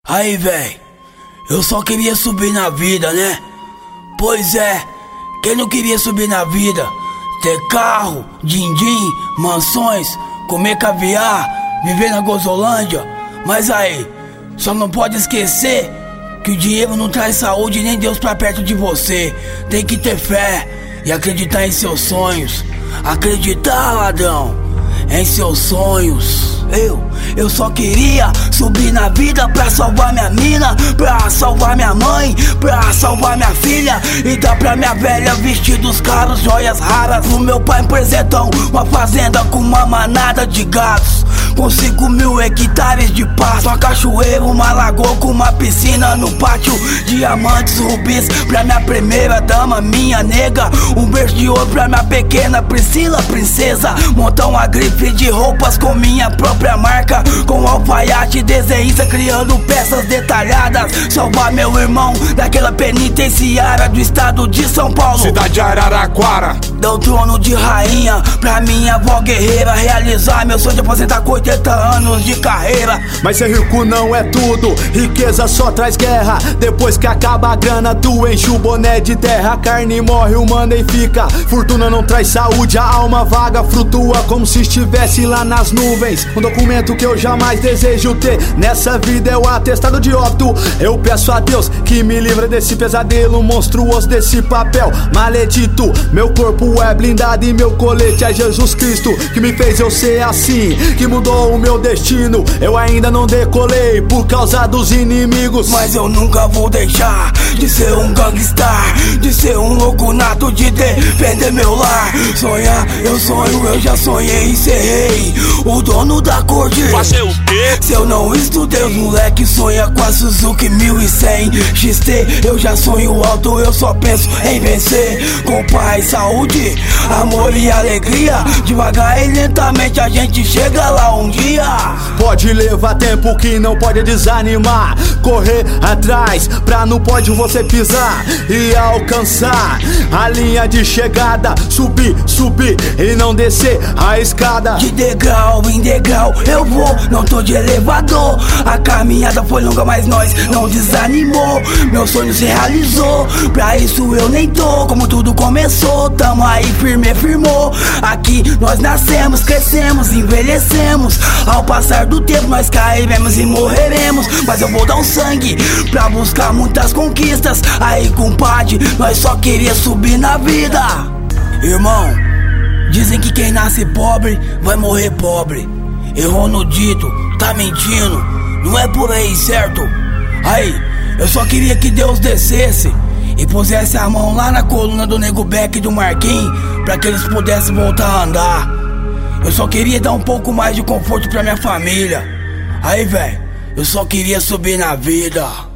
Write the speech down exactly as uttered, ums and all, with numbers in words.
Aí, véi, eu só queria subir na vida, né? Pois é, quem não queria subir na vida? Ter carro, din-din, mansões, comer caviar, viver na Gozolândia. Mas aí, só não pode esquecer que o dinheiro não traz saúde nem Deus pra perto de você. Tem que ter fé e acreditar em seus sonhos. Acreditar, ladrão, em seus sonhos. Eu, eu só queria subir na vida pra salvar minha mina, pra salvar minha mãe, pra salvar minha filha e dar pra minha velha vestidos caros, joias raras. O meu pai um presentão, uma fazenda com uma manada de gatos, com cinco mil hectares de pasto, uma cachoeira, uma lagoa com uma piscina no pátio, diamantes, rubis pra minha primeira dama, minha nega, um beijo de ouro pra minha pequena Priscila, princesa, montar uma grife de roupas com minha própria marca, com alfaiate, desenhista, criando peças detalhadas, salvar meu irmão daquela penitenciária do estado de São Paulo, cidade de Araraquara. Dar o trono de rainha pra minha avó guerreira, realizar meu sonho de aposentar com oitenta anos de carreira. Mas ser rico não é tudo, riqueza só traz guerra. Depois que acaba a grana, tu enche o boné de terra. A carne morre, o money fica, fortuna não traz saúde. A alma vaga, flutua como se estivesse lá nas nuvens. Um documento que eu jamais desejo ter nessa vida é o atestado de óbito. Eu peço a Deus que me livre desse pesadelo monstruoso, desse papel maledito. Meu corpo é blindado e meu colete é Jesus Cristo, que me fez eu ser assim, que mudou o meu destino. Eu ainda não decolei por causa dos inimigos, mas eu nunca vou deixar de ser um gangstar, de ser um louco nato, de defender meu lar. Sonhar, eu sonho, eu já sonhei em ser rei, o dono da corte. Fazer o quê? Se eu não estudei, os moleque sonha com a Suzuki mil e cem X T. Eu já sonho alto, eu só penso em vencer, com paz, saúde, amor e alegria. Devagar e lentamente a gente chega lá um dia. Pode levar tempo que não pode desanimar, correr atrás pra no pódio você pisar e alcançar a linha de chegada. Subir, subir e não descer a escada. De degrau em degrau eu vou, não tô de elevador. A caminhada foi longa, mas nós não desanimou. Meu sonho se realizou, pra isso eu nem tô. Como tudo começou, tamo aí firme, firmou. Aqui nós nascemos, crescemos, envelhecemos. Ao passar do tempo nós cairemos e morreremos, mas eu vou dar um sangue pra buscar muitas conquistas. Aí, compadre, nós só queria subir na vida. Irmão, dizem que quem nasce pobre vai morrer pobre. Errou no dito, tá mentindo, não é por aí, certo? Aí, eu só queria que Deus descesse e pusesse a mão lá na coluna do Nego Beck e do Marquinhos, pra que eles pudessem voltar a andar. Eu só queria dar um pouco mais de conforto pra minha família. Aí, velho, eu só queria subir na vida.